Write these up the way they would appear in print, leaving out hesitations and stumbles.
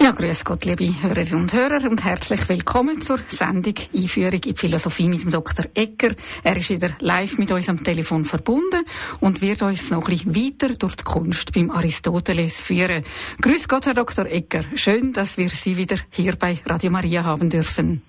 Ja, grüß Gott, liebe Hörerinnen und Hörer, und herzlich willkommen zur Sendung Einführung in die Philosophie mit dem Dr. Egger. Er ist wieder live mit uns am Telefon verbunden und wird uns noch ein bisschen weiter durch die Kunst beim Aristoteles führen. Grüß Gott, Herr Dr. Egger. Schön, dass wir Sie wieder hier bei Radio Maria haben dürfen.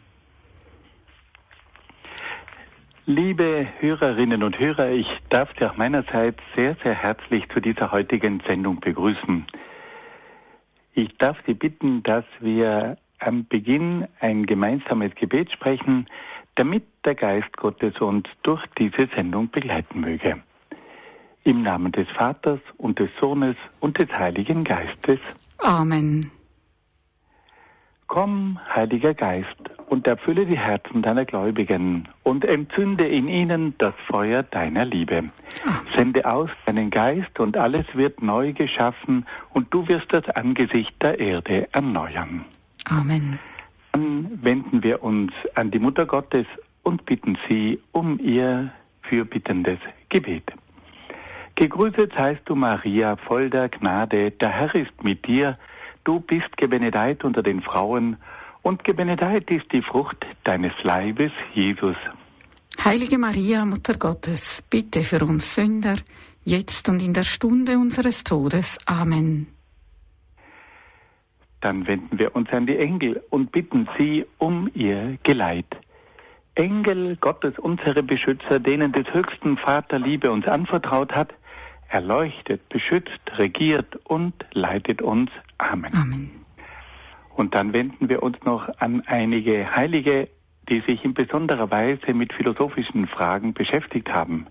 Liebe Hörerinnen und Hörer, ich darf Sie auch meinerseits sehr, sehr herzlich zu dieser heutigen Sendung begrüßen. Ich darf Sie bitten, dass wir am Beginn ein gemeinsames Gebet sprechen, damit der Geist Gottes uns durch diese Sendung begleiten möge. Im Namen des Vaters und des Sohnes und des Heiligen Geistes. Amen. Komm, Heiliger Geist, und erfülle die Herzen deiner Gläubigen und entzünde in ihnen das Feuer deiner Liebe. Sende aus deinen Geist und alles wird neu geschaffen und du wirst das Angesicht der Erde erneuern. Amen. Dann wenden wir uns an die Mutter Gottes und bitten sie um ihr fürbittendes Gebet. Gegrüßet seist du, Maria, voll der Gnade, der Herr ist mit dir. Du bist gebenedeit unter den Frauen, und gebenedeit ist die Frucht deines Leibes, Jesus. Heilige Maria, Mutter Gottes, bitte für uns Sünder, jetzt und in der Stunde unseres Todes. Amen. Dann wenden wir uns an die Engel und bitten sie um ihr Geleit. Engel Gottes, unsere Beschützer, denen des höchsten Vater Liebe uns anvertraut hat, erleuchtet, beschützt, regiert und leitet uns. Amen. Amen. Und dann wenden wir uns noch an einige Heilige, die sich in besonderer Weise mit philosophischen Fragen beschäftigt haben.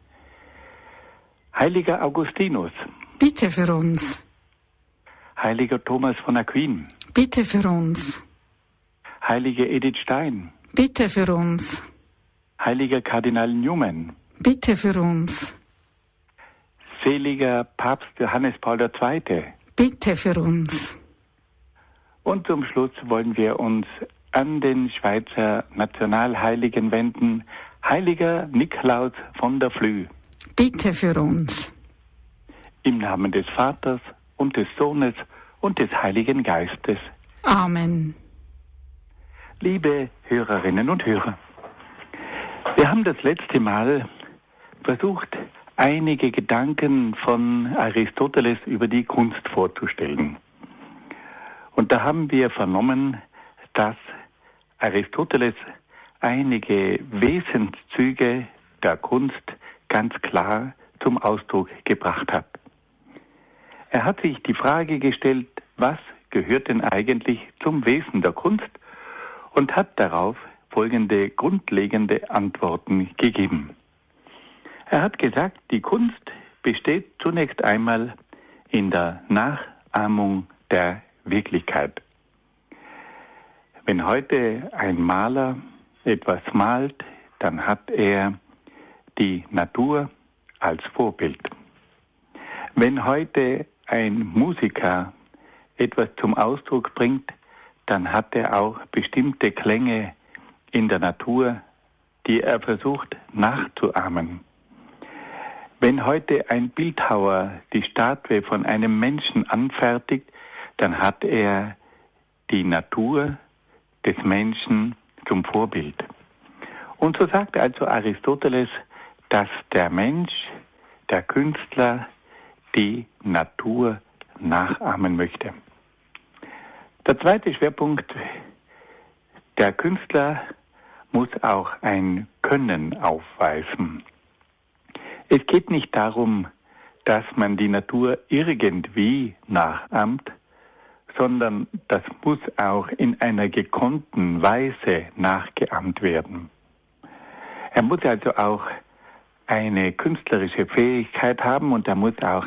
Heiliger Augustinus. Bitte für uns. Heiliger Thomas von Aquin. Bitte für uns. Heilige Edith Stein. Bitte für uns. Heiliger Kardinal Newman. Bitte für uns. Seliger Papst Johannes Paul II. Bitte für uns. Und zum Schluss wollen wir uns an den Schweizer Nationalheiligen wenden, Heiliger Nikolaus von der Flüe. Bitte für uns. Im Namen des Vaters und des Sohnes und des Heiligen Geistes. Amen. Liebe Hörerinnen und Hörer, wir haben das letzte Mal versucht, einige Gedanken von Aristoteles über die Kunst vorzustellen. Und da haben wir vernommen, dass Aristoteles einige Wesenszüge der Kunst ganz klar zum Ausdruck gebracht hat. Er hat sich die Frage gestellt, was gehört denn eigentlich zum Wesen der Kunst, und hat darauf folgende grundlegende Antworten gegeben. Er hat gesagt, die Kunst besteht zunächst einmal in der Nachahmung der Wirklichkeit. Wenn heute ein Maler etwas malt, dann hat er die Natur als Vorbild. Wenn heute ein Musiker etwas zum Ausdruck bringt, dann hat er auch bestimmte Klänge in der Natur, die er versucht nachzuahmen. Wenn heute ein Bildhauer die Statue von einem Menschen anfertigt, dann hat er die Natur des Menschen zum Vorbild. Und so sagt also Aristoteles, dass der Mensch, der Künstler, die Natur nachahmen möchte. Der zweite Schwerpunkt, der Künstler muss auch ein Können aufweisen. Es geht nicht darum, dass man die Natur irgendwie nachahmt, sondern das muss auch in einer gekonnten Weise nachgeahmt werden. Er muss also auch eine künstlerische Fähigkeit haben und er muss auch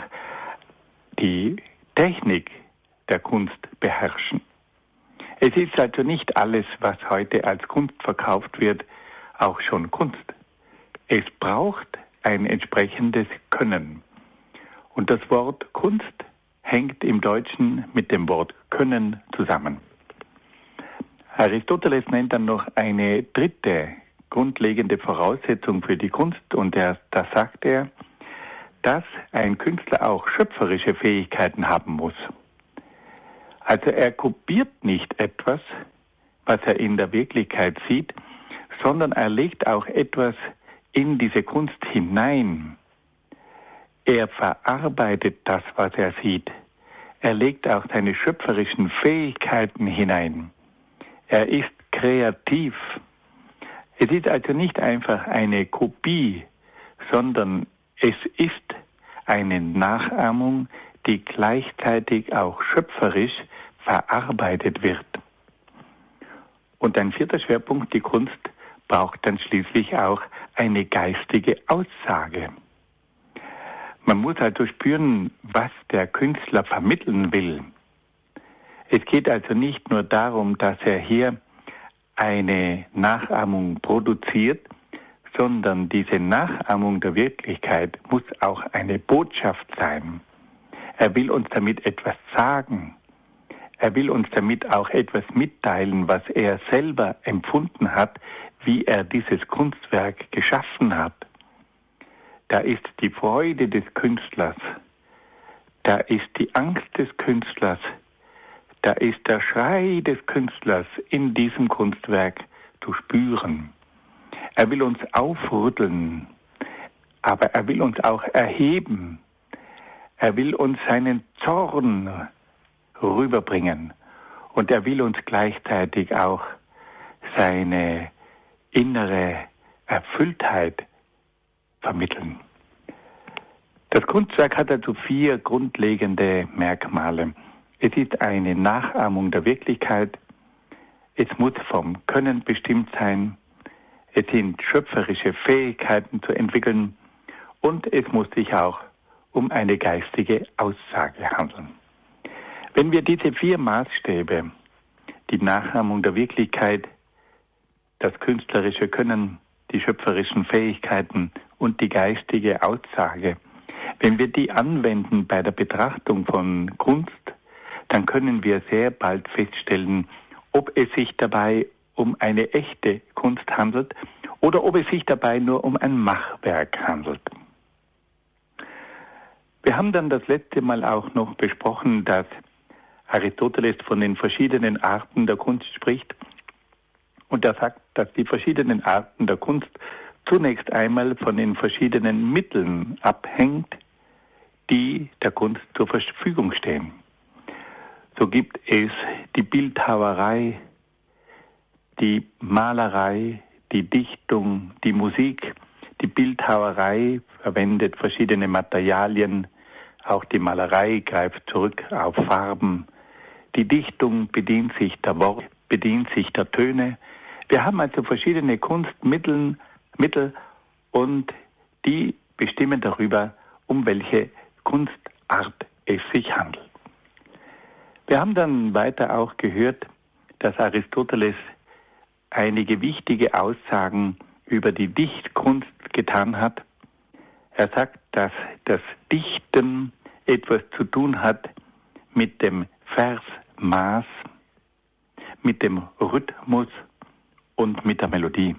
die Technik der Kunst beherrschen. Es ist also nicht alles, was heute als Kunst verkauft wird, auch schon Kunst. Es braucht ein entsprechendes Können. Und das Wort Kunst hängt im Deutschen mit dem Wort Können zusammen. Aristoteles nennt dann noch eine dritte grundlegende Voraussetzung für die Kunst, und da sagt er, dass ein Künstler auch schöpferische Fähigkeiten haben muss. Also er kopiert nicht etwas, was er in der Wirklichkeit sieht, sondern er legt auch etwas in diese Kunst hinein. Er verarbeitet das, was er sieht. Er legt auch seine schöpferischen Fähigkeiten hinein. Er ist kreativ. Es ist also nicht einfach eine Kopie, sondern es ist eine Nachahmung, die gleichzeitig auch schöpferisch verarbeitet wird. Und ein vierter Schwerpunkt, die Kunst braucht dann schließlich auch eine geistige Aussage. Man muss also spüren, was der Künstler vermitteln will. Es geht also nicht nur darum, dass er hier eine Nachahmung produziert, sondern diese Nachahmung der Wirklichkeit muss auch eine Botschaft sein. Er will uns damit etwas sagen. Er will uns damit auch etwas mitteilen, was er selber empfunden hat, wie er dieses Kunstwerk geschaffen hat. Da ist die Freude des Künstlers, da ist die Angst des Künstlers, da ist der Schrei des Künstlers in diesem Kunstwerk zu spüren. Er will uns aufrütteln, aber er will uns auch erheben. Er will uns seinen Zorn rüberbringen und er will uns gleichzeitig auch seine innere Erfülltheit vermitteln. Das Kunstwerk hat also 4 grundlegende Merkmale. Es ist eine Nachahmung der Wirklichkeit, es muss vom Können bestimmt sein, es sind schöpferische Fähigkeiten zu entwickeln und es muss sich auch um eine geistige Aussage handeln. Wenn wir diese 4 Maßstäbe, die Nachahmung der Wirklichkeit, das künstlerische Können, die schöpferischen Fähigkeiten und die geistige Aussage, wenn wir die anwenden bei der Betrachtung von Kunst, dann können wir sehr bald feststellen, ob es sich dabei um eine echte Kunst handelt oder ob es sich dabei nur um ein Machwerk handelt. Wir haben dann das letzte Mal auch noch besprochen, dass Aristoteles von den verschiedenen Arten der Kunst spricht und er sagt, dass die verschiedenen Arten der Kunst zunächst einmal von den verschiedenen Mitteln abhängt, die der Kunst zur Verfügung stehen. So gibt es die Bildhauerei, die Malerei, die Dichtung, die Musik. Die Bildhauerei verwendet verschiedene Materialien, auch die Malerei greift zurück auf Farben. Die Dichtung bedient sich der Worte, bedient sich der Töne. Wir haben also verschiedene Kunstmittel und die bestimmen darüber, um welche Kunstart es sich handelt. Wir haben dann weiter auch gehört, dass Aristoteles einige wichtige Aussagen über die Dichtkunst getan hat. Er sagt, dass das Dichten etwas zu tun hat mit dem Versmaß, mit dem Rhythmus und mit der Melodie.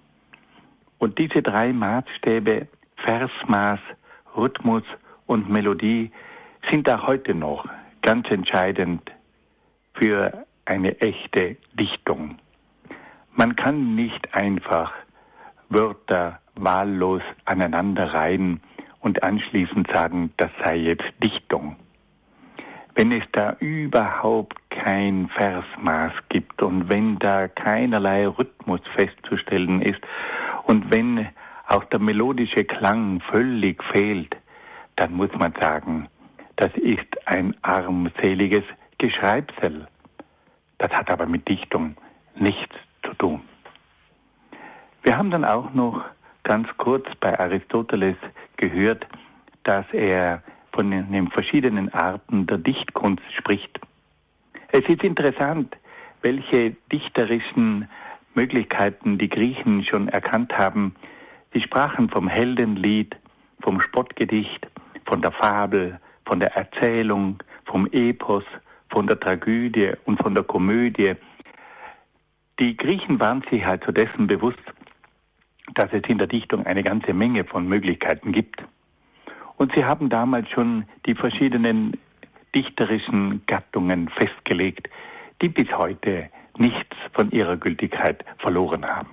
Und diese 3 Maßstäbe, Versmaß, Rhythmus und Melodie, sind auch heute noch ganz entscheidend für eine echte Dichtung. Man kann nicht einfach Wörter wahllos aneinanderreihen und anschließend sagen, das sei jetzt Dichtung. Wenn es da überhaupt kein Versmaß gibt und wenn da keinerlei Rhythmus festzustellen ist und wenn auch der melodische Klang völlig fehlt, dann muss man sagen, das ist ein armseliges Geschreibsel. Das hat aber mit Dichtung nichts zu tun. Wir haben dann auch noch ganz kurz bei Aristoteles gehört, dass er von den verschiedenen Arten der Dichtkunst spricht. Es ist interessant, welche dichterischen Möglichkeiten die Griechen schon erkannt haben. Sie sprachen vom Heldenlied, vom Spottgedicht, von der Fabel, von der Erzählung, vom Epos, von der Tragödie und von der Komödie. Die Griechen waren sich also dessen bewusst, dass es in der Dichtung eine ganze Menge von Möglichkeiten gibt. Und sie haben damals schon die verschiedenen dichterischen Gattungen festgelegt, die bis heute nichts von ihrer Gültigkeit verloren haben.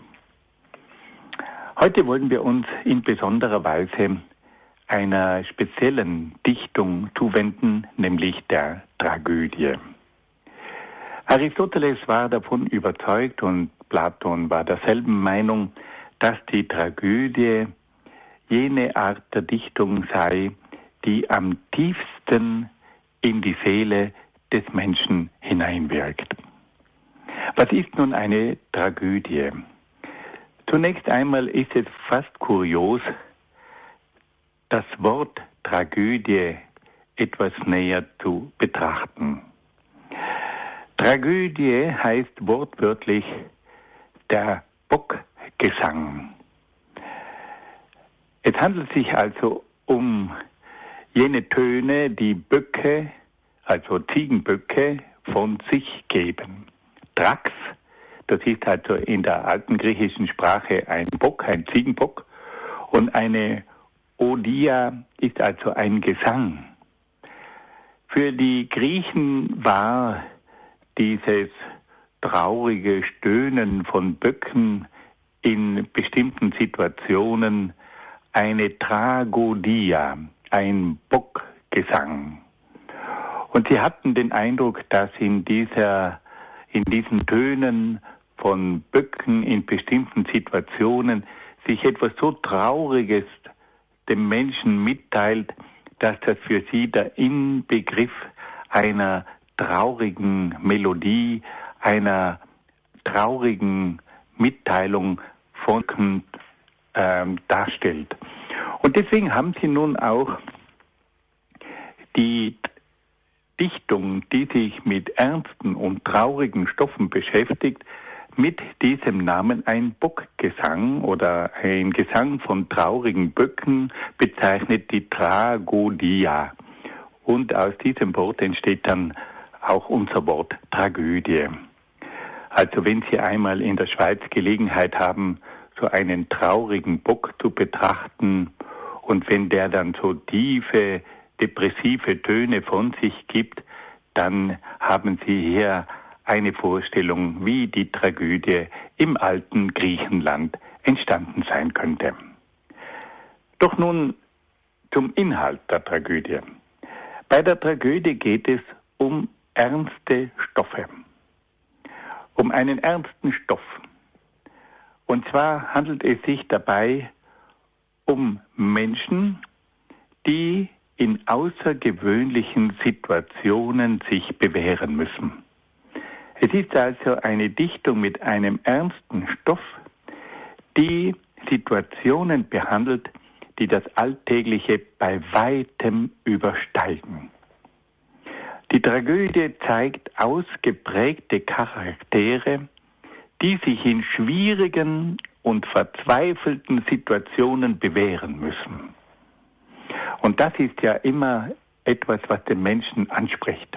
Heute wollen wir uns in besonderer Weise einer speziellen Dichtung zuwenden, nämlich der Tragödie. Aristoteles war davon überzeugt und Platon war derselben Meinung, dass die Tragödie jene Art der Dichtung sei, die am tiefsten in die Seele des Menschen hineinwirkt. Was ist nun eine Tragödie? Zunächst einmal ist es fast kurios, das Wort Tragödie etwas näher zu betrachten. Tragödie heißt wortwörtlich der Bockgesang. Es handelt sich also um jene Töne, die Böcke, also Ziegenböcke, von sich geben. Trax, das ist also in der alten griechischen Sprache ein Bock, ein Ziegenbock, und eine Odia ist also ein Gesang. Für die Griechen war dieses traurige Stöhnen von Böcken in bestimmten Situationen eine Tragodia, ein Bockgesang. Und sie hatten den Eindruck, dass in diesen Tönen von Böcken in bestimmten Situationen sich etwas so Trauriges dem Menschen mitteilt, dass das für sie der Inbegriff einer traurigen Melodie, einer traurigen Mitteilung von darstellt. Und deswegen haben sie nun auch die Dichtung, die sich mit ernsten und traurigen Stoffen beschäftigt, mit diesem Namen ein Bockgesang oder ein Gesang von traurigen Böcken bezeichnet, die Tragodia. Und aus diesem Wort entsteht dann auch unser Wort Tragödie. Also wenn Sie einmal in der Schweiz Gelegenheit haben, so einen traurigen Bock zu betrachten und wenn der dann so tiefe, depressive Töne von sich gibt, dann haben Sie hier eine Vorstellung, wie die Tragödie im alten Griechenland entstanden sein könnte. Doch nun zum Inhalt der Tragödie. Bei der Tragödie geht es um ernste Stoffe, um einen ernsten Stoff. Und zwar handelt es sich dabei um Menschen, die in außergewöhnlichen Situationen sich bewähren müssen. Es ist also eine Dichtung mit einem ernsten Stoff, die Situationen behandelt, die das Alltägliche bei weitem übersteigen. Die Tragödie zeigt ausgeprägte Charaktere, die sich in schwierigen und verzweifelten Situationen bewähren müssen. Und das ist ja immer etwas, was den Menschen anspricht.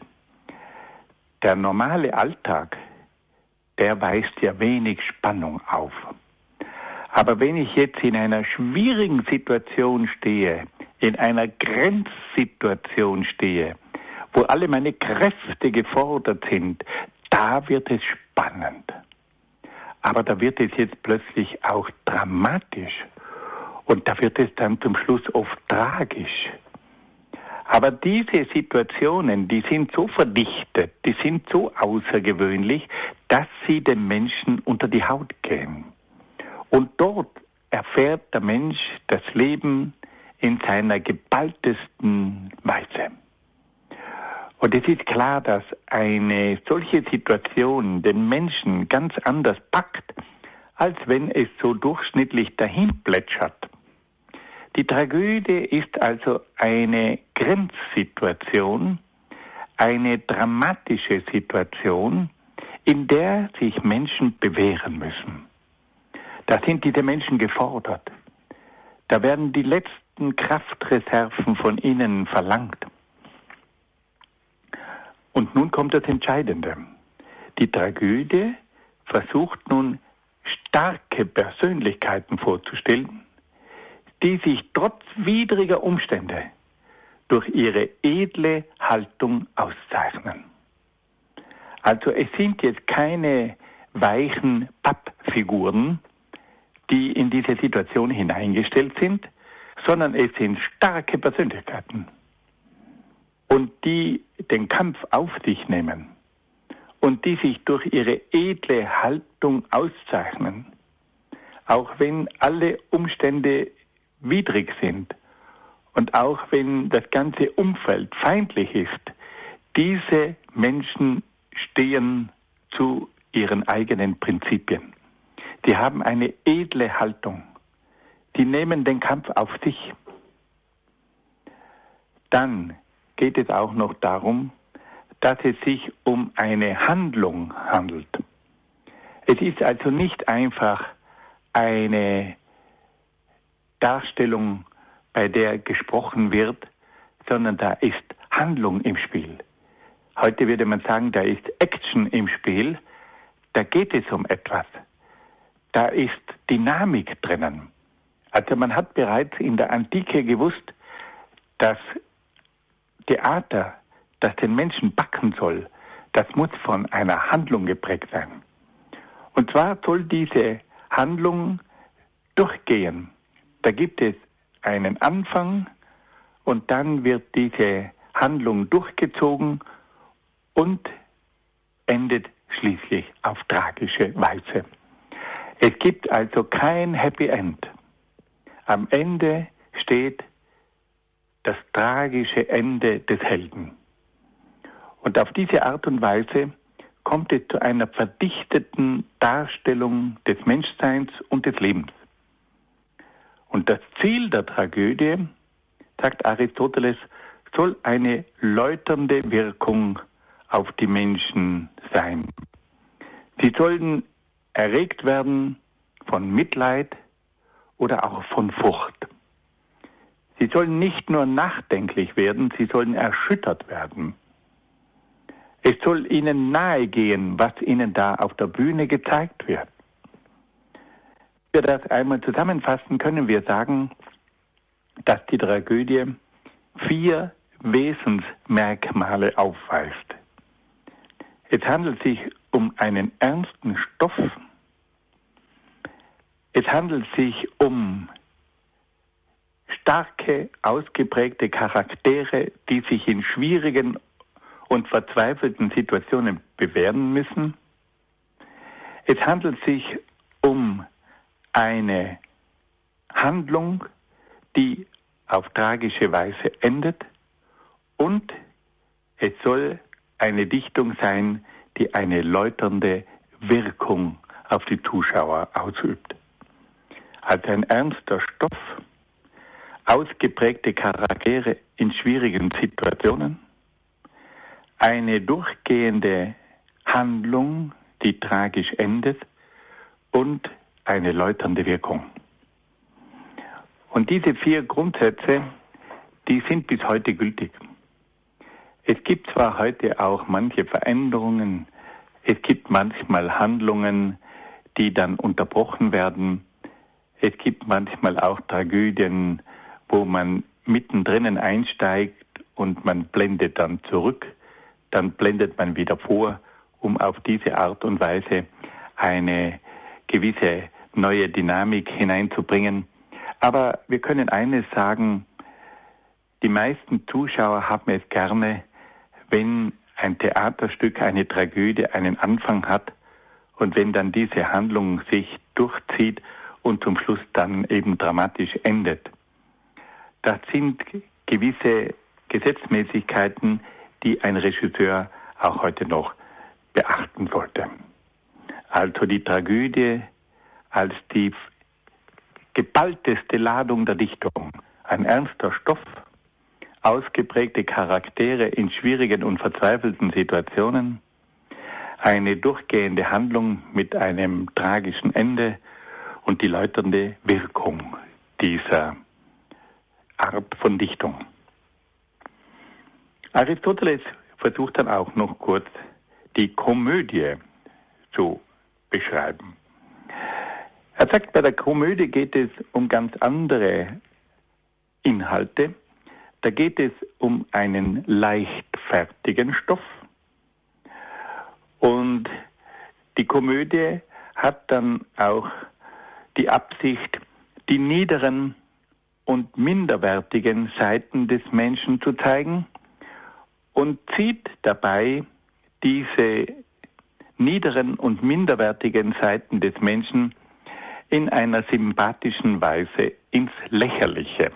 Der normale Alltag, der weist ja wenig Spannung auf. Aber wenn ich jetzt in einer schwierigen Situation stehe, in einer Grenzsituation stehe, wo alle meine Kräfte gefordert sind, da wird es spannend. Aber da wird es jetzt plötzlich auch dramatisch. Und da wird es dann zum Schluss oft tragisch. Aber diese Situationen, die sind so verdichtet, die sind so außergewöhnlich, dass sie dem Menschen unter die Haut gehen. Und dort erfährt der Mensch das Leben in seiner geballtesten Weise. Und es ist klar, dass eine solche Situation den Menschen ganz anders packt, als wenn es so durchschnittlich dahin plätschert. Die Tragödie ist also eine Grenzsituation, eine dramatische Situation, in der sich Menschen bewähren müssen. Da sind diese Menschen gefordert. Da werden die letzten Kraftreserven von ihnen verlangt. Und nun kommt das Entscheidende. Die Tragödie versucht nun starke Persönlichkeiten vorzustellen, die sich trotz widriger Umstände durch ihre edle Haltung auszeichnen. Also es sind jetzt keine weichen Pappfiguren, die in diese Situation hineingestellt sind, sondern es sind starke Persönlichkeiten und die den Kampf auf sich nehmen und die sich durch ihre edle Haltung auszeichnen, auch wenn alle Umstände widrig sind und auch wenn das ganze Umfeld feindlich ist. Diese Menschen stehen zu ihren eigenen Prinzipien. Die haben eine edle Haltung. Die nehmen den Kampf auf sich. Dann geht es auch noch darum, dass es sich um eine Handlung handelt. Es ist also nicht einfach eine Darstellung, bei der gesprochen wird, sondern da ist Handlung im Spiel. Heute würde man sagen, da ist Action im Spiel, da geht es um etwas. Da ist Dynamik drinnen. Also man hat bereits in der Antike gewusst, dass Theater, das den Menschen packen soll, das muss von einer Handlung geprägt sein. Und zwar soll diese Handlung durchgehen. Da gibt es einen Anfang und dann wird diese Handlung durchgezogen und endet schließlich auf tragische Weise. Es gibt also kein Happy End. Am Ende steht das tragische Ende des Helden. Und auf diese Art und Weise kommt es zu einer verdichteten Darstellung des Menschseins und des Lebens. Und das Ziel der Tragödie, sagt Aristoteles, soll eine läuternde Wirkung auf die Menschen sein. Sie sollen erregt werden von Mitleid oder auch von Furcht. Sie sollen nicht nur nachdenklich werden, sie sollen erschüttert werden. Es soll ihnen nahegehen, was ihnen da auf der Bühne gezeigt wird. Wenn wir das einmal zusammenfassen, können wir sagen, dass die Tragödie 4 Wesensmerkmale aufweist. Es handelt sich um einen ernsten Stoff. Es handelt sich um starke, ausgeprägte Charaktere, die sich in schwierigen und verzweifelten Situationen bewähren müssen. Es handelt sich um eine Handlung, die auf tragische Weise endet, und es soll eine Dichtung sein, die eine läuternde Wirkung auf die Zuschauer ausübt. Also ein ernster Stoff, ausgeprägte Charaktere in schwierigen Situationen, eine durchgehende Handlung, die tragisch endet, und eine läuternde Wirkung. Und diese 4 Grundsätze, die sind bis heute gültig. Es gibt zwar heute auch manche Veränderungen, es gibt manchmal Handlungen, die dann unterbrochen werden, es gibt manchmal auch Tragödien, wo man mittendrin einsteigt und man blendet dann zurück, dann blendet man wieder vor, um auf diese Art und Weise eine gewisse neue Dynamik hineinzubringen. Aber wir können eines sagen, die meisten Zuschauer haben es gerne, wenn ein Theaterstück, eine Tragödie einen Anfang hat und wenn dann diese Handlung sich durchzieht und zum Schluss dann eben dramatisch endet. Das sind gewisse Gesetzmäßigkeiten, die ein Regisseur auch heute noch beachten sollte. Also die Tragödie als die geballteste Ladung der Dichtung, ein ernster Stoff, ausgeprägte Charaktere in schwierigen und verzweifelten Situationen, eine durchgehende Handlung mit einem tragischen Ende und die läuternde Wirkung dieser Art von Dichtung. Aristoteles versucht dann auch noch kurz die Komödie zu beschreiben. Er sagt, bei der Komödie geht es um ganz andere Inhalte. Da geht es um einen leichtfertigen Stoff. Und die Komödie hat dann auch die Absicht, die niederen und minderwertigen Seiten des Menschen zu zeigen und zieht dabei diese niederen und minderwertigen Seiten des Menschen in einer sympathischen Weise ins Lächerliche.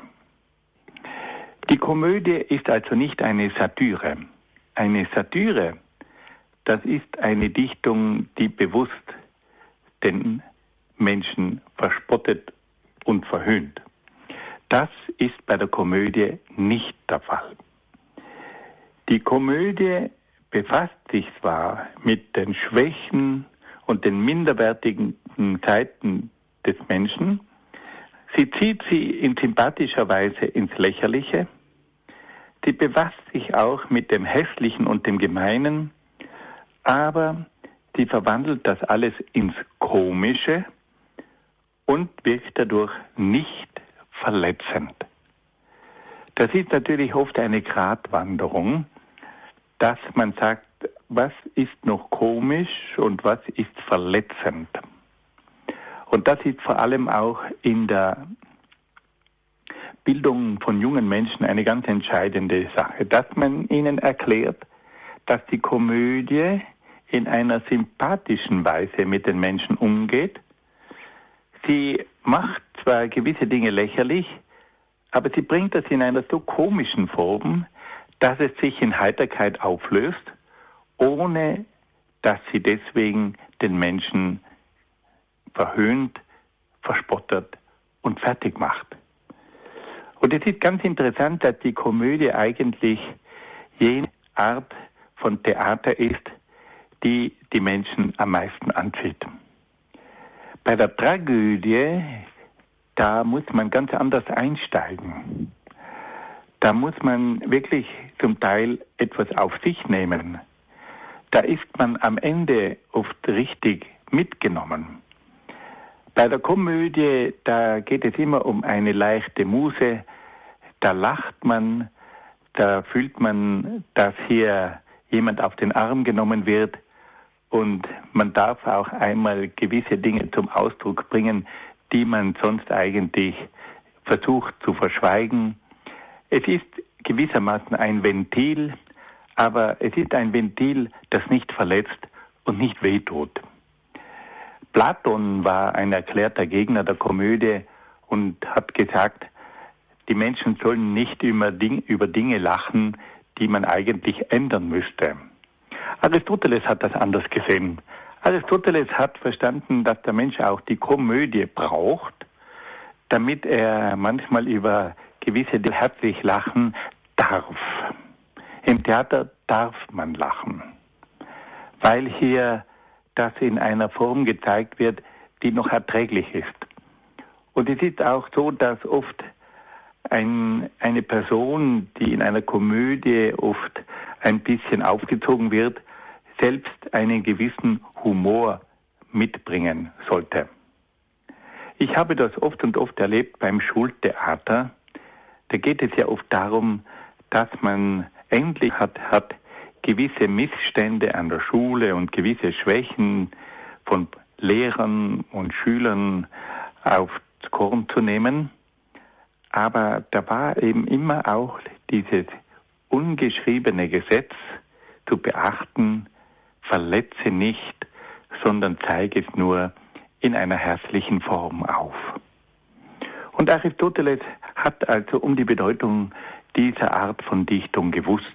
Die Komödie ist also nicht eine Satire. Eine Satire, das ist eine Dichtung, die bewusst den Menschen verspottet und verhöhnt. Das ist bei der Komödie nicht der Fall. Die Komödie befasst sich zwar mit den Schwächen und den minderwertigen Seiten des Menschen, sie zieht sie in sympathischer Weise ins Lächerliche, sie befasst sich auch mit dem Hässlichen und dem Gemeinen, aber sie verwandelt das alles ins Komische und wirkt dadurch nicht verletzend. Das ist natürlich oft eine Gratwanderung, dass man sagt, was ist noch komisch und was ist verletzend. Und das ist vor allem auch in der Bildung von jungen Menschen eine ganz entscheidende Sache, dass man ihnen erklärt, dass die Komödie in einer sympathischen Weise mit den Menschen umgeht. Sie macht zwar gewisse Dinge lächerlich, aber sie bringt das in einer so komischen Form, dass es sich in Heiterkeit auflöst, ohne dass sie deswegen den Menschen verhöhnt, verspottet und fertig macht. Und es ist ganz interessant, dass die Komödie eigentlich jene Art von Theater ist, die die Menschen am meisten anzieht. Bei der Tragödie, da muss man ganz anders einsteigen. Da muss man wirklich zum Teil etwas auf sich nehmen. Da ist man am Ende oft richtig mitgenommen. Bei der Komödie, da geht es immer um eine leichte Muse. Da lacht man, da fühlt man, dass hier jemand auf den Arm genommen wird. Und man darf auch einmal gewisse Dinge zum Ausdruck bringen, die man sonst eigentlich versucht zu verschweigen. Es ist gewissermaßen ein Ventil, aber es ist ein Ventil, das nicht verletzt und nicht wehtut. Platon war ein erklärter Gegner der Komödie und hat gesagt, die Menschen sollen nicht über Dinge lachen, die man eigentlich ändern müsste. Aristoteles hat das anders gesehen. Aristoteles hat verstanden, dass der Mensch auch die Komödie braucht, damit er manchmal über gewisse Dinge herzlich lachen darf. Im Theater darf man lachen, weil hier das in einer Form gezeigt wird, die noch erträglich ist. Und es ist auch so, dass oft eine Person, die in einer Komödie oft ein bisschen aufgezogen wird, selbst einen gewissen Humor mitbringen sollte. Ich habe das oft und oft erlebt beim Schultheater. Da geht es ja oft darum, dass man endlich hat gewisse Missstände an der Schule und gewisse Schwächen von Lehrern und Schülern aufs Korn zu nehmen. Aber da war eben immer auch dieses ungeschriebene Gesetz zu beachten, verletze nicht, sondern zeige es nur in einer herzlichen Form auf. Und Aristoteles hat also um die Bedeutung dieser Art von Dichtung gewusst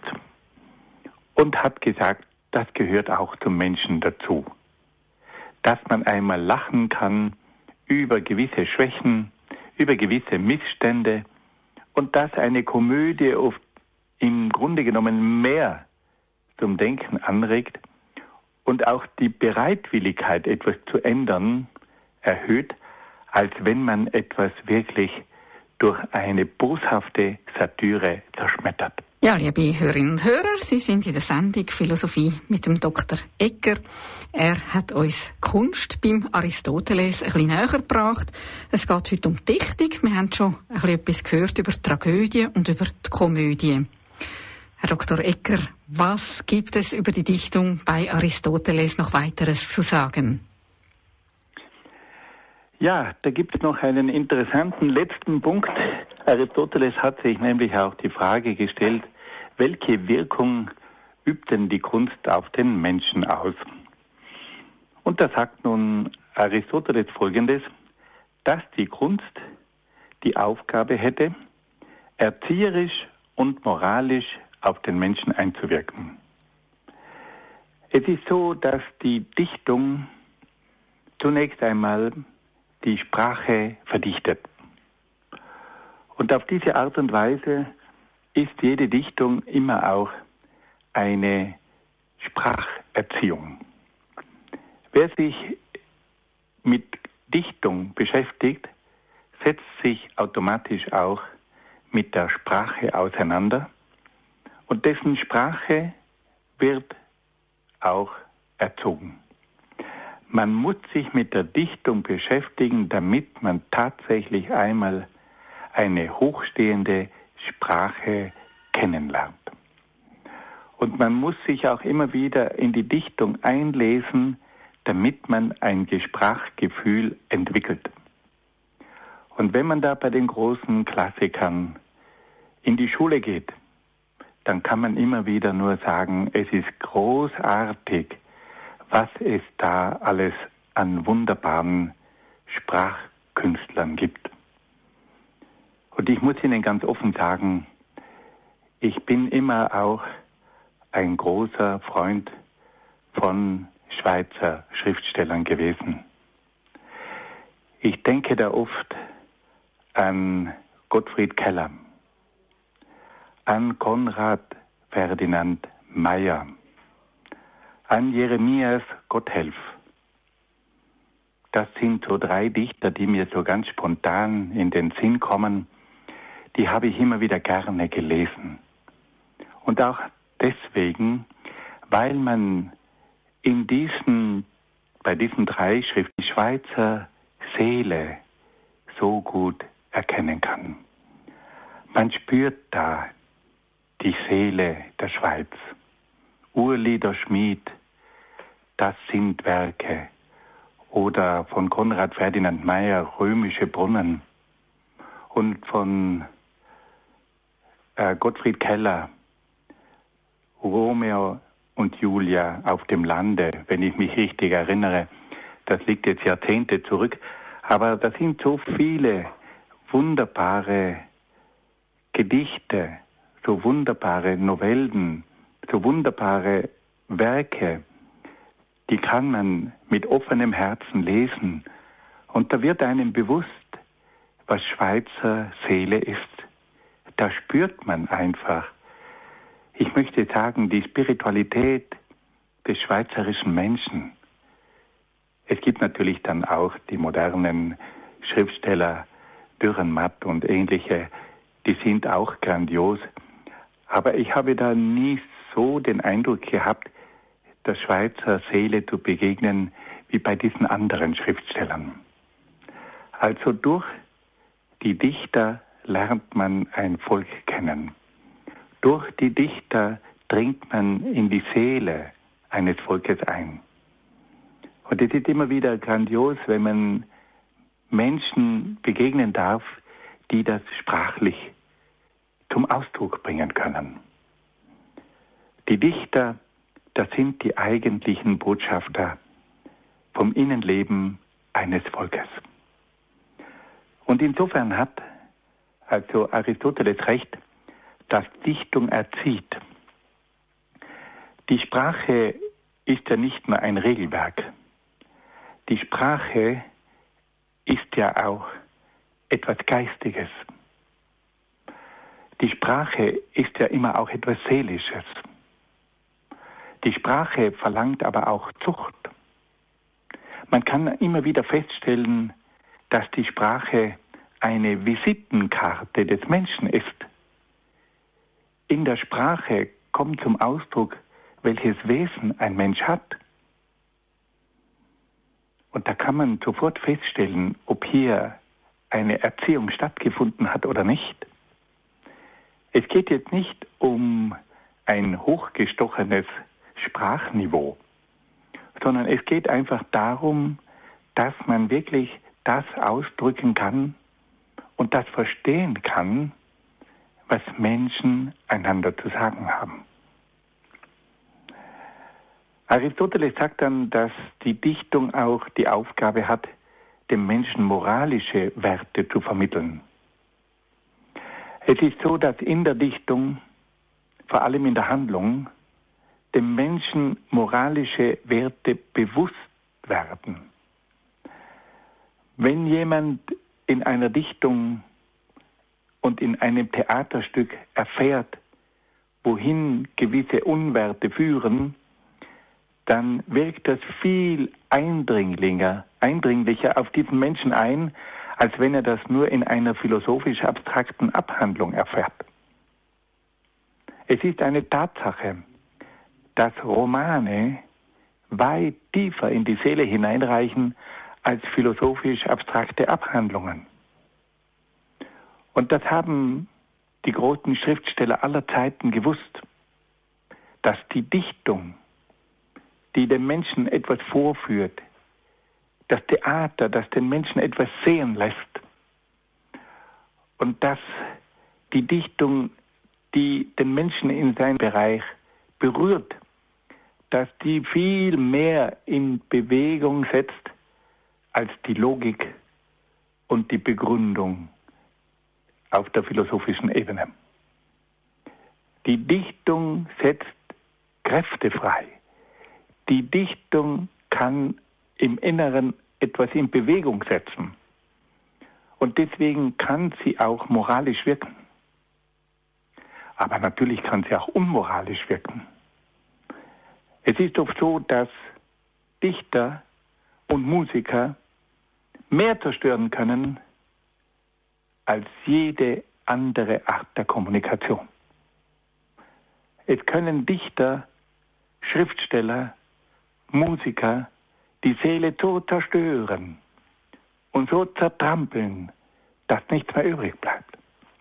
und hat gesagt, das gehört auch zum Menschen dazu. Dass man einmal lachen kann über gewisse Schwächen, über gewisse Missstände und dass eine Komödie oft im Grunde genommen mehr zum Denken anregt und auch die Bereitwilligkeit, etwas zu ändern, erhöht, als wenn man etwas wirklich durch eine boshafte Satire zerschmettert. Ja, liebe Hörerinnen und Hörer, Sie sind in der Sendung Philosophie mit dem Dr. Egger. Er hat uns Kunst beim Aristoteles ein bisschen näher gebracht. Es geht heute um Dichtung. Wir haben schon ein bisschen etwas gehört über die Tragödie und über die Komödie. Herr Dr. Egger, was gibt es über die Dichtung bei Aristoteles noch weiteres zu sagen? Ja, da gibt es noch einen interessanten letzten Punkt. Aristoteles hat sich nämlich auch die Frage gestellt, welche Wirkung übt denn die Kunst auf den Menschen aus? Und da sagt nun Aristoteles Folgendes, dass die Kunst die Aufgabe hätte, erzieherisch und moralisch auf den Menschen einzuwirken. Es ist so, dass die Dichtung zunächst einmal die Sprache verdichtet. Und auf diese Art und Weise ist jede Dichtung immer auch eine Spracherziehung. Wer sich mit Dichtung beschäftigt, setzt sich automatisch auch mit der Sprache auseinander und dessen Sprache wird auch erzogen. Man muss sich mit der Dichtung beschäftigen, damit man tatsächlich einmal eine hochstehende Sprache kennenlernt. Und man muss sich auch immer wieder in die Dichtung einlesen, damit man ein Sprachgefühl entwickelt. Und wenn man da bei den großen Klassikern in die Schule geht, dann kann man immer wieder nur sagen, es ist großartig, was es da alles an wunderbaren Sprachkünstlern gibt. Und ich muss Ihnen ganz offen sagen, ich bin immer auch ein großer Freund von Schweizer Schriftstellern gewesen. Ich denke da oft an Gottfried Keller, an Konrad Ferdinand Meyer, an Jeremias Gotthelf. Das sind so 3 Dichter, die mir so ganz spontan in den Sinn kommen. Die habe ich immer wieder gerne gelesen. Und auch deswegen, weil man bei diesen 3 Schriften die Schweizer Seele so gut erkennen kann. Man spürt da die Seele der Schweiz. Urli der Schmied, das sind Werke. Oder von Konrad Ferdinand Meyer, Römische Brunnen. Und von Gottfried Keller, Romeo und Julia auf dem Lande, wenn ich mich richtig erinnere. Das liegt jetzt Jahrzehnte zurück. Aber da sind so viele wunderbare Gedichte, so wunderbare Novellen, so wunderbare Werke, die kann man mit offenem Herzen lesen. Und da wird einem bewusst, was Schweizer Seele ist. Da spürt man einfach, ich möchte sagen, die Spiritualität des schweizerischen Menschen. Es gibt natürlich dann auch die modernen Schriftsteller, Dürrenmatt und ähnliche, die sind auch grandios. Aber ich habe da nie so den Eindruck gehabt, der Schweizer Seele zu begegnen, wie bei diesen anderen Schriftstellern. Also durch die Dichter lernt man ein Volk kennen. Durch die Dichter dringt man in die Seele eines Volkes ein. Und es ist immer wieder grandios, wenn man Menschen begegnen darf, die das sprachlich zum Ausdruck bringen können. Die Dichter, das sind die eigentlichen Botschafter vom Innenleben eines Volkes. Und insofern hat also Aristoteles recht, dass Dichtung erzieht. Die Sprache ist ja nicht nur ein Regelwerk. Die Sprache ist ja auch etwas Geistiges. Die Sprache ist ja immer auch etwas Seelisches. Die Sprache verlangt aber auch Zucht. Man kann immer wieder feststellen, dass die Sprache eine Visitenkarte des Menschen ist. in der Sprache kommt zum Ausdruck, welches Wesen ein Mensch hat. Und da kann man sofort feststellen, ob hier eine Erziehung stattgefunden hat oder nicht. Es geht jetzt nicht um ein hochgestochenes Sprachniveau, sondern es geht einfach darum, dass man wirklich das ausdrücken kann und das verstehen kann, was Menschen einander zu sagen haben. Aristoteles sagt dann, dass die Dichtung auch die Aufgabe hat, dem Menschen moralische Werte zu vermitteln. Es ist so, dass in der Dichtung, vor allem in der Handlung, dem Menschen moralische Werte bewusst werden. Wenn jemand in einer Dichtung und in einem Theaterstück erfährt, wohin gewisse Unwerte führen, dann wirkt das viel eindringlicher auf diesen Menschen ein, als wenn er das nur in einer philosophisch abstrakten Abhandlung erfährt. Es ist eine Tatsache, dass Romane weit tiefer in die Seele hineinreichen als philosophisch abstrakte Abhandlungen. Und das haben die großen Schriftsteller aller Zeiten gewusst, dass die Dichtung, die dem Menschen etwas vorführt, das Theater, das den Menschen etwas sehen lässt, und dass die Dichtung, die den Menschen in seinem Bereich berührt, dass die viel mehr in Bewegung setzt als die Logik und die Begründung auf der philosophischen Ebene. Die Dichtung setzt Kräfte frei. Die Dichtung kann im Inneren etwas in Bewegung setzen. Und deswegen kann sie auch moralisch wirken. Aber natürlich kann sie auch unmoralisch wirken. Es ist oft so, dass Dichter und Musiker mehr zerstören können als jede andere Art der Kommunikation. Es können Dichter, Schriftsteller, Musiker die Seele so zerstören und so zertrampeln, dass nichts mehr übrig bleibt.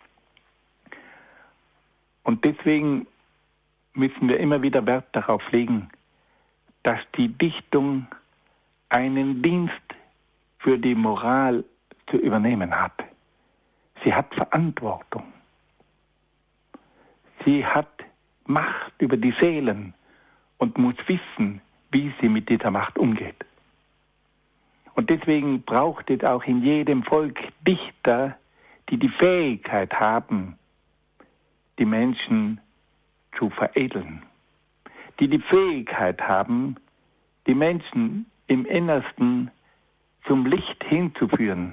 Und deswegen müssen wir immer wieder Wert darauf legen, dass die Dichtung einen Dienst für die Moral zu übernehmen hat. Sie hat Verantwortung. Sie hat Macht über die Seelen und muss wissen, wie sie mit dieser Macht umgeht. Und deswegen braucht es auch in jedem Volk Dichter, die die Fähigkeit haben, die Menschen zu veredeln, die die Fähigkeit haben, die Menschen im Innersten zum Licht hinzuführen.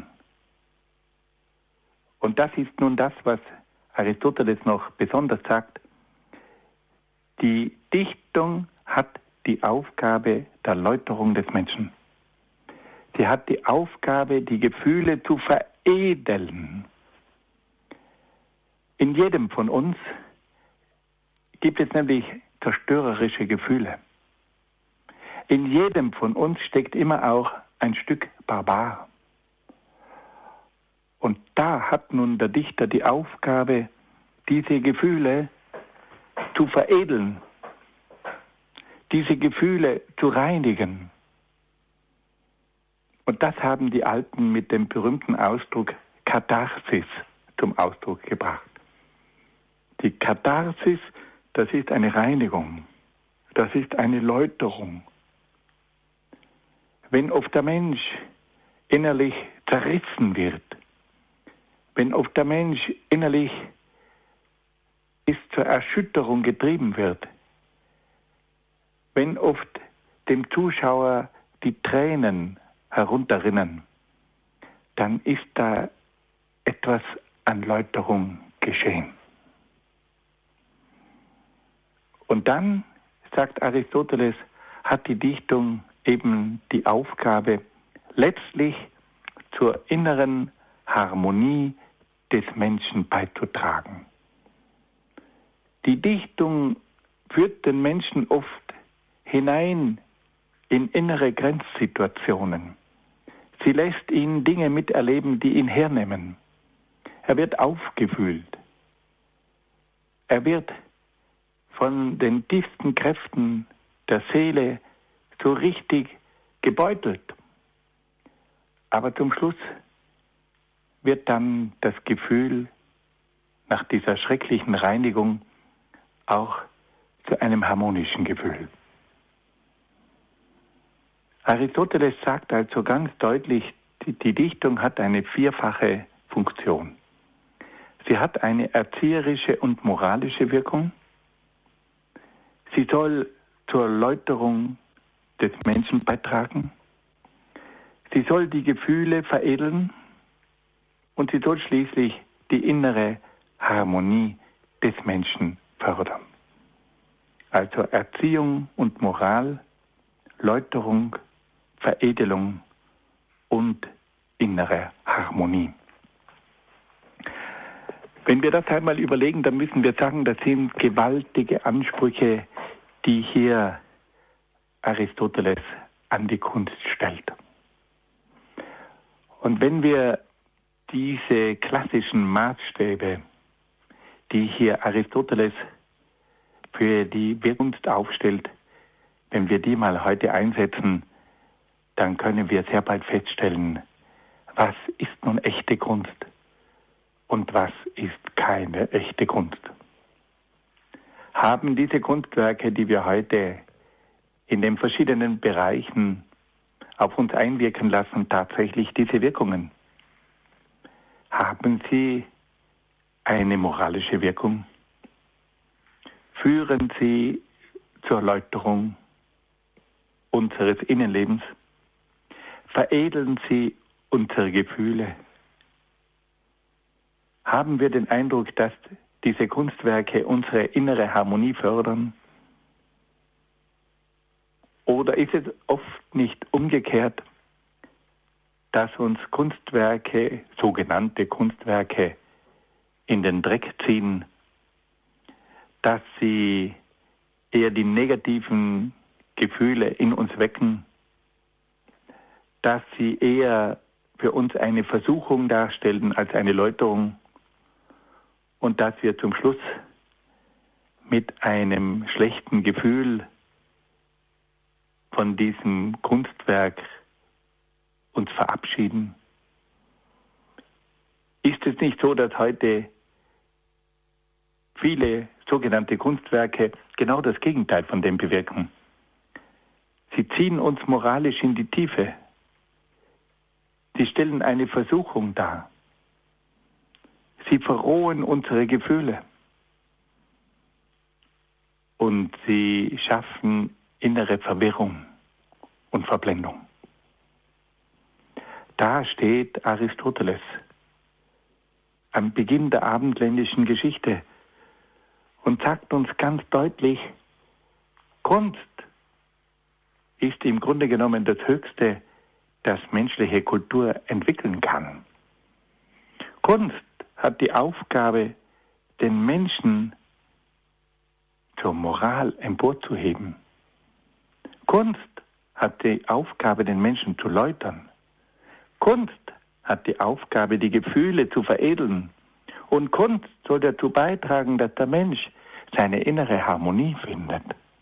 Und das ist nun das, was Aristoteles noch besonders sagt. Die Dichtung hat die Aufgabe der Läuterung des Menschen. Sie hat die Aufgabe, die Gefühle zu veredeln. In jedem von uns gibt es nämlich zerstörerische Gefühle. In jedem von uns steckt immer auch ein Stück Barbar. Und da hat nun der Dichter die Aufgabe, diese Gefühle zu veredeln, diese Gefühle zu reinigen. Und das haben die Alten mit dem berühmten Ausdruck Katharsis zum Ausdruck gebracht. Die Katharsis, das ist eine Reinigung, das ist eine Läuterung. Wenn oft der Mensch innerlich zerrissen wird, wenn oft der Mensch innerlich bis zur Erschütterung getrieben wird, wenn oft dem Zuschauer die Tränen herunterrinnen, dann ist da etwas an Läuterung geschehen. Und dann, sagt Aristoteles, hat die Dichtung eben die Aufgabe, letztlich zur inneren Harmonie des Menschen beizutragen. Die Dichtung führt den Menschen oft hinein in innere Grenzsituationen. Sie lässt ihn Dinge miterleben, die ihn hernehmen. Er wird aufgewühlt. Er wird von den tiefsten Kräften der Seele so richtig gebeutelt. Aber zum Schluss wird dann das Gefühl nach dieser schrecklichen Reinigung auch zu einem harmonischen Gefühl. Aristoteles sagt also ganz deutlich, die Dichtung hat eine vierfache Funktion. Sie hat eine erzieherische und moralische Wirkung. Sie soll zur Läuterung des Menschen beitragen. Sie soll die Gefühle veredeln und sie soll schließlich die innere Harmonie des Menschen fördern. Also Erziehung und Moral, Läuterung, Veredelung und innere Harmonie. Wenn wir das einmal überlegen, dann müssen wir sagen, das sind gewaltige Ansprüche, die hier Aristoteles an die Kunst stellt. Und wenn wir diese klassischen Maßstäbe, die hier Aristoteles für die Kunst aufstellt, wenn wir die mal heute einsetzen, dann können wir sehr bald feststellen, was ist nun echte Kunst und was ist keine echte Kunst. Haben diese Kunstwerke, die wir heute in den verschiedenen Bereichen auf uns einwirken lassen, tatsächlich diese Wirkungen? Haben sie eine moralische Wirkung? Führen sie zur Läuterung unseres Innenlebens? Veredeln sie unsere Gefühle? Haben wir den Eindruck, dass diese Kunstwerke unsere innere Harmonie fördern? Oder ist es oft nicht umgekehrt, dass uns Kunstwerke, sogenannte Kunstwerke, in den Dreck ziehen, dass sie eher die negativen Gefühle in uns wecken, dass sie eher für uns eine Versuchung darstellen als eine Läuterung und dass wir zum Schluss mit einem schlechten Gefühl von diesem Kunstwerk uns verabschieden? Ist es nicht so, dass heute viele sogenannte Kunstwerke genau das Gegenteil von dem bewirken? Sie ziehen uns moralisch in die Tiefe. Sie stellen eine Versuchung dar. Sie verrohen unsere Gefühle. Und sie schaffen innere Verwirrung und Verblendung. Da steht Aristoteles am Beginn der abendländischen Geschichte und sagt uns ganz deutlich, Kunst ist im Grunde genommen das Höchste, das menschliche Kultur entwickeln kann. Kunst hat die Aufgabe, den Menschen zur Moral emporzuheben. Kunst hat die Aufgabe, den Menschen zu läutern. Kunst hat die Aufgabe, die Gefühle zu veredeln. Und Kunst soll dazu beitragen, dass der Mensch seine innere Harmonie findet.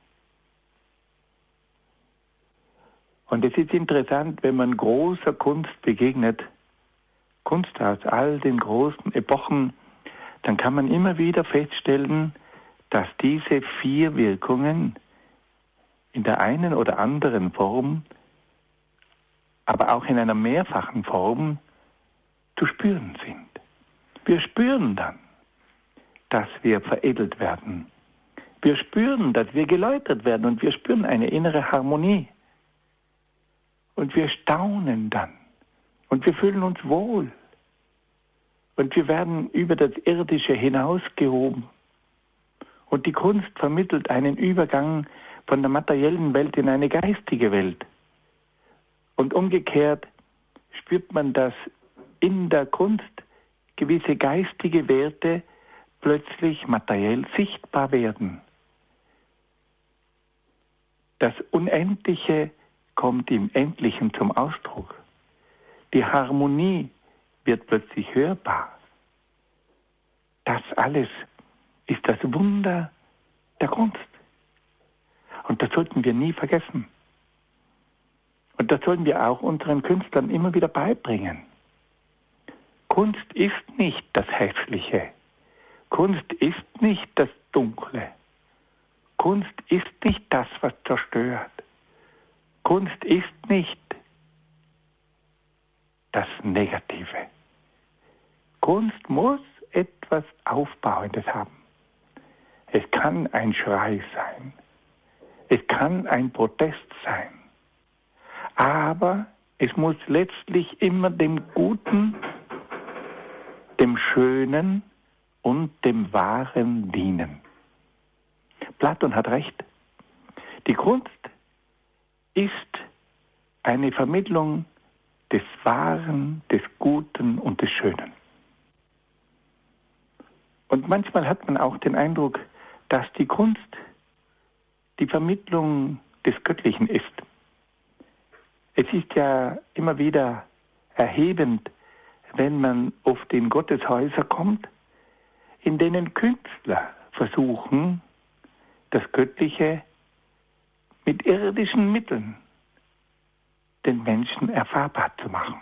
Und es ist interessant, wenn man großer Kunst begegnet, Kunst aus all den großen Epochen, dann kann man immer wieder feststellen, dass diese vier Wirkungen in der einen oder anderen Form, aber auch in einer mehrfachen Form zu spüren sind. Wir spüren dann, dass wir veredelt werden. Wir spüren, dass wir geläutert werden und wir spüren eine innere Harmonie. Und wir staunen dann und wir fühlen uns wohl. Und wir werden über das Irdische hinausgehoben. Und die Kunst vermittelt einen Übergang von der materiellen Welt in eine geistige Welt. Und umgekehrt spürt man, dass in der Kunst gewisse geistige Werte plötzlich materiell sichtbar werden. Das Unendliche kommt im Endlichen zum Ausdruck. Die Harmonie wird plötzlich hörbar. Das alles ist das Wunder der Kunst. Und das sollten wir nie vergessen. Und das sollen wir auch unseren Künstlern immer wieder beibringen. Kunst ist nicht das Hässliche. Kunst ist nicht das Dunkle. Kunst ist nicht das, was zerstört. Kunst ist nicht das Negative. Kunst muss etwas Aufbauendes haben. Es kann ein Schrei sein. Es kann ein Protest sein. Aber es muss letztlich immer dem Guten, dem Schönen und dem Wahren dienen. Platon hat recht. Die Kunst ist eine Vermittlung des Wahren, des Guten und des Schönen. Und manchmal hat man auch den Eindruck, dass die Kunst die Vermittlung des Göttlichen ist. Es ist ja immer wieder erhebend, wenn man oft in Gotteshäuser kommt, in denen Künstler versuchen, das Göttliche mit irdischen Mitteln den Menschen erfahrbar zu machen.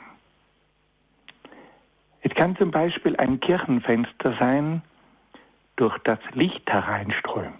Es kann zum Beispiel ein Kirchenfenster sein, durch das Licht hereinströmt.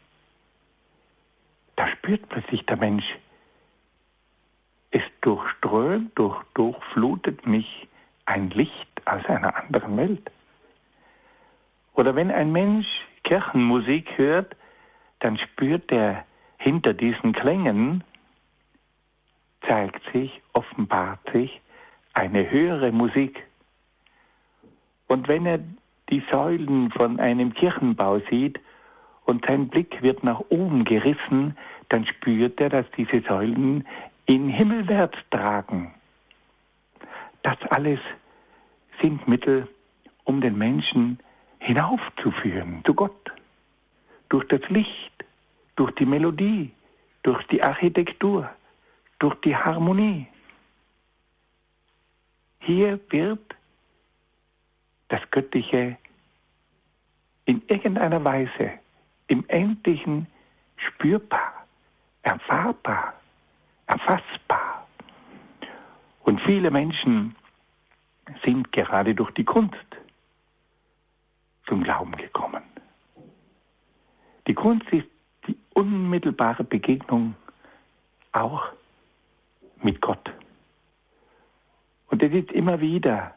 Da spürt plötzlich der Mensch, es durchströmt, durchflutet mich ein Licht aus einer anderen Welt. Oder wenn ein Mensch Kirchenmusik hört, dann spürt er, hinter diesen Klängen zeigt sich, offenbart sich eine höhere Musik. Und wenn er die Säulen von einem Kirchenbau sieht und sein Blick wird nach oben gerissen, dann spürt er, dass diese Säulen ihn himmelwärts tragen. Das alles sind Mittel, um den Menschen hinaufzuführen zu Gott. Durch das Licht, durch die Melodie, durch die Architektur, durch die Harmonie. Hier wird das Göttliche in irgendeiner Weise im Endlichen spürbar, erfahrbar, erfassbar. Und viele Menschen sind gerade durch die Kunst zum Glauben gekommen. Die Kunst ist die unmittelbare Begegnung auch mit Gott. Und es ist immer wieder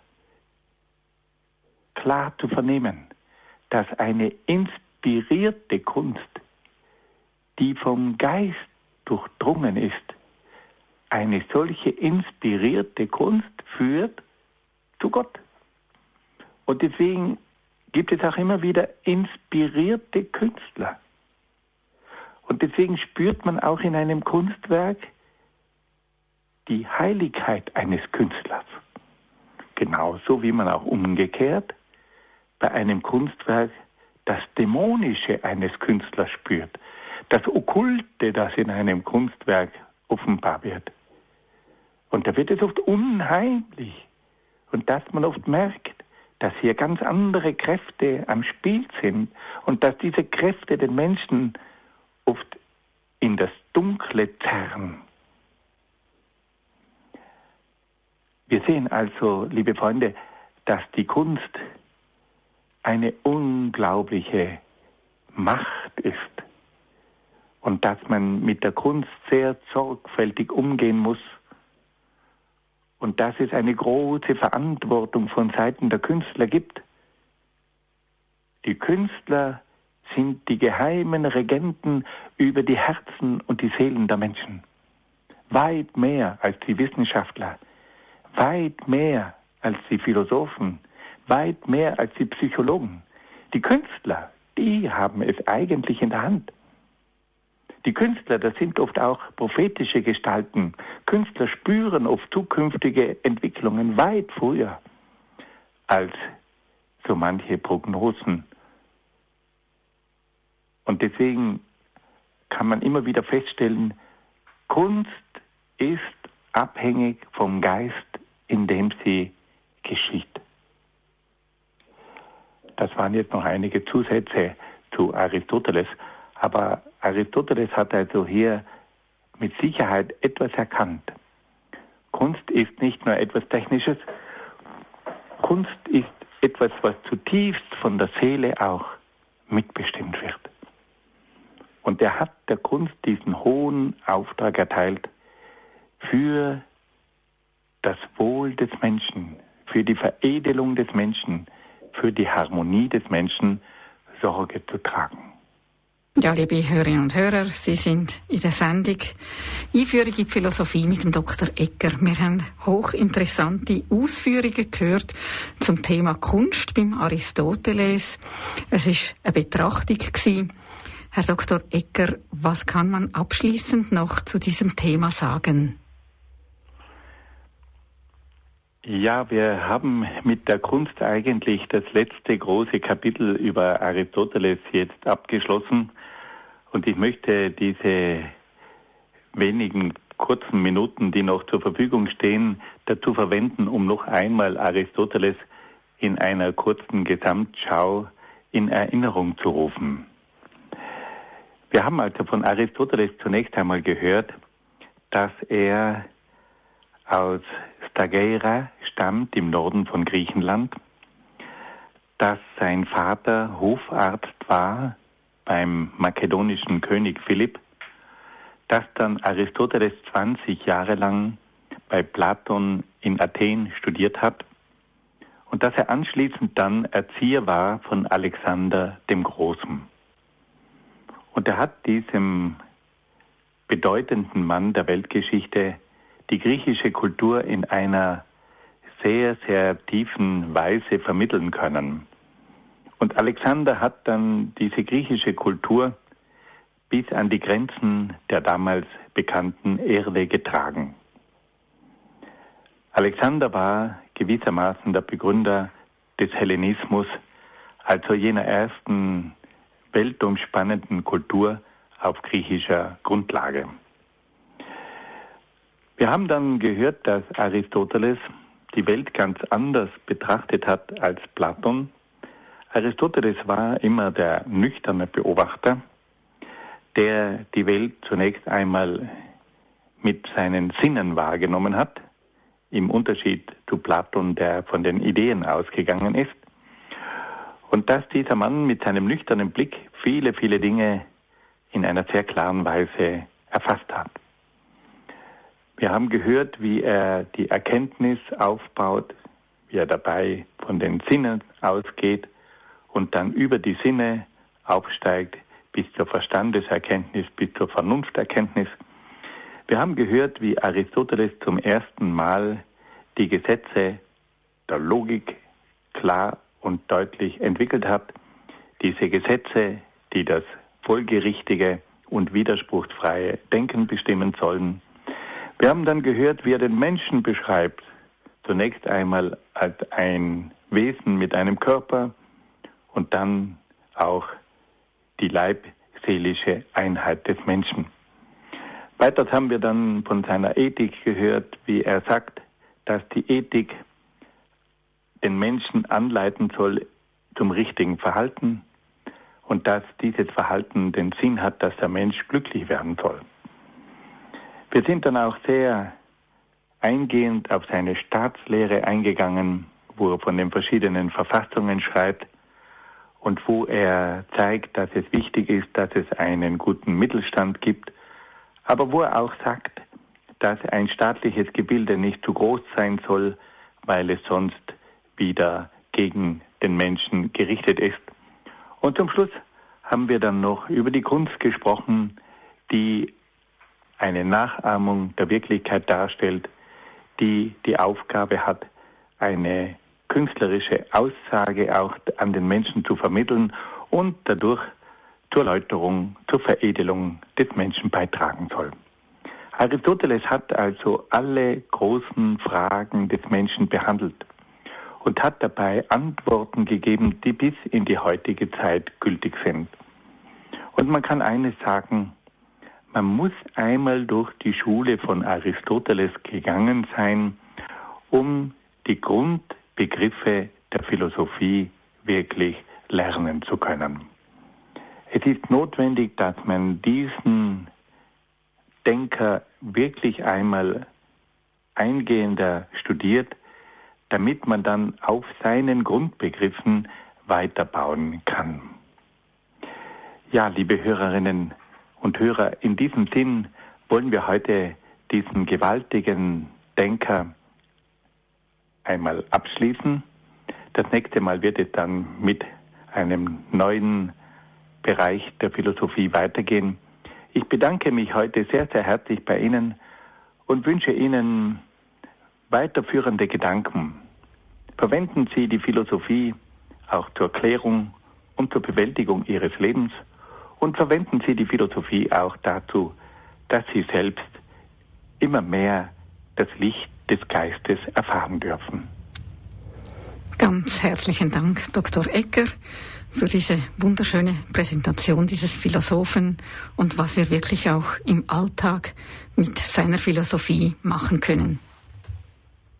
klar zu vernehmen, dass eine inspirierte Kunst, die vom Geist durchdrungen ist, eine solche inspirierte Kunst führt zu Gott. Und deswegen gibt es auch immer wieder inspirierte Künstler. Und deswegen spürt man auch in einem Kunstwerk die Heiligkeit eines Künstlers. Genauso wie man auch umgekehrt bei einem Kunstwerk das Dämonische eines Künstlers spürt, das Okkulte, das in einem Kunstwerk offenbar wird. Und da wird es oft unheimlich. Und dass man oft merkt, dass hier ganz andere Kräfte am Spiel sind und dass diese Kräfte den Menschen oft in das Dunkle zerren. Wir sehen also, liebe Freunde, dass die Kunst eine unglaubliche Macht ist und dass man mit der Kunst sehr sorgfältig umgehen muss und dass es eine große Verantwortung von Seiten der Künstler gibt. Die Künstler sind die geheimen Regenten über die Herzen und die Seelen der Menschen. Weit mehr als die Wissenschaftler, weit mehr als die Philosophen, weit mehr als die Psychologen. Die Künstler, die haben es eigentlich in der Hand. Die Künstler, das sind oft auch prophetische Gestalten. Künstler spüren oft zukünftige Entwicklungen weit früher als so manche Prognosen Und deswegen kann man immer wieder feststellen, Kunst ist abhängig vom Geist, in dem sie geschieht. Das waren jetzt noch einige Zusätze zu Aristoteles, aber Aristoteles hat also hier mit Sicherheit etwas erkannt. Kunst ist nicht nur etwas Technisches, Kunst ist etwas, was zutiefst von der Seele auch mitbestimmt wird. Und er hat der Kunst diesen hohen Auftrag erteilt, für das Wohl des Menschen, für die Veredelung des Menschen, für die Harmonie des Menschen Sorge zu tragen. Ja, liebe Hörerinnen und Hörer, Sie sind in der Sendung Einführung in die Philosophie mit dem Dr. Egger. Wir haben hochinteressante Ausführungen gehört zum Thema Kunst beim Aristoteles. Es war eine Betrachtung gewesen. Herr Dr. Egger, was kann man abschließend noch zu diesem Thema sagen? Ja, wir haben mit der Kunst eigentlich das letzte große Kapitel über Aristoteles jetzt abgeschlossen. Und ich möchte diese wenigen kurzen Minuten, die noch zur Verfügung stehen, dazu verwenden, um noch einmal Aristoteles in einer kurzen Gesamtschau in Erinnerung zu rufen. Wir haben also von Aristoteles zunächst einmal gehört, dass er aus Stageira stammt, im Norden von Griechenland, dass sein Vater Hofarzt war beim makedonischen König Philipp, dass dann Aristoteles 20 Jahre lang bei Platon in Athen studiert hat und dass er anschließend dann Erzieher war von Alexander dem Großen. Und er hat diesem bedeutenden Mann der Weltgeschichte die griechische Kultur in einer sehr, sehr tiefen Weise vermitteln können. Und Alexander hat dann diese griechische Kultur bis an die Grenzen der damals bekannten Erde getragen. Alexander war gewissermaßen der Begründer des Hellenismus, also jener ersten weltumspannenden Kultur auf griechischer Grundlage. Wir haben dann gehört, dass Aristoteles die Welt ganz anders betrachtet hat als Platon. Aristoteles war immer der nüchterne Beobachter, der die Welt zunächst einmal mit seinen Sinnen wahrgenommen hat, im Unterschied zu Platon, der von den Ideen ausgegangen ist. Und dass dieser Mann mit seinem nüchternen Blick viele, viele Dinge in einer sehr klaren Weise erfasst hat. Wir haben gehört, wie er die Erkenntnis aufbaut, wie er dabei von den Sinnen ausgeht und dann über die Sinne aufsteigt bis zur Verstandeserkenntnis, bis zur Vernunfterkenntnis. Wir haben gehört, wie Aristoteles zum ersten Mal die Gesetze der Logik klar und deutlich entwickelt hat. Diese Gesetze, die das folgerichtige und widerspruchsfreie Denken bestimmen sollen. Wir haben dann gehört, wie er den Menschen beschreibt. Zunächst einmal als ein Wesen mit einem Körper und dann auch die leibseelische Einheit des Menschen. Weiters haben wir dann von seiner Ethik gehört, wie er sagt, dass die Ethik den Menschen anleiten soll zum richtigen Verhalten und dass dieses Verhalten den Sinn hat, dass der Mensch glücklich werden soll. Wir sind dann auch sehr eingehend auf seine Staatslehre eingegangen, wo er von den verschiedenen Verfassungen schreibt und wo er zeigt, dass es wichtig ist, dass es einen guten Mittelstand gibt, aber wo er auch sagt, dass ein staatliches Gebilde nicht zu groß sein soll, weil es sonst wieder gegen den Menschen gerichtet ist. Und zum Schluss haben wir dann noch über die Kunst gesprochen, die eine Nachahmung der Wirklichkeit darstellt, die die Aufgabe hat, eine künstlerische Aussage auch an den Menschen zu vermitteln und dadurch zur Erläuterung, zur Veredelung des Menschen beitragen soll. Aristoteles hat also alle großen Fragen des Menschen behandelt und hat dabei Antworten gegeben, die bis in die heutige Zeit gültig sind. Und man kann eines sagen, man muss einmal durch die Schule von Aristoteles gegangen sein, um die Grundbegriffe der Philosophie wirklich lernen zu können. Es ist notwendig, dass man diesen Denker wirklich einmal eingehender studiert, damit man dann auf seinen Grundbegriffen weiterbauen kann. Ja, liebe Hörerinnen und Hörer, in diesem Sinn wollen wir heute diesen gewaltigen Denker einmal abschließen. Das nächste Mal wird es dann mit einem neuen Bereich der Philosophie weitergehen. Ich bedanke mich heute sehr, sehr herzlich bei Ihnen und wünsche Ihnen weiterführende Gedanken. Verwenden Sie die Philosophie auch zur Klärung und zur Bewältigung Ihres Lebens und verwenden Sie die Philosophie auch dazu, dass Sie selbst immer mehr das Licht des Geistes erfahren dürfen. Ganz herzlichen Dank, Dr. Egger, für diese wunderschöne Präsentation dieses Philosophen und was wir wirklich auch im Alltag mit seiner Philosophie machen können.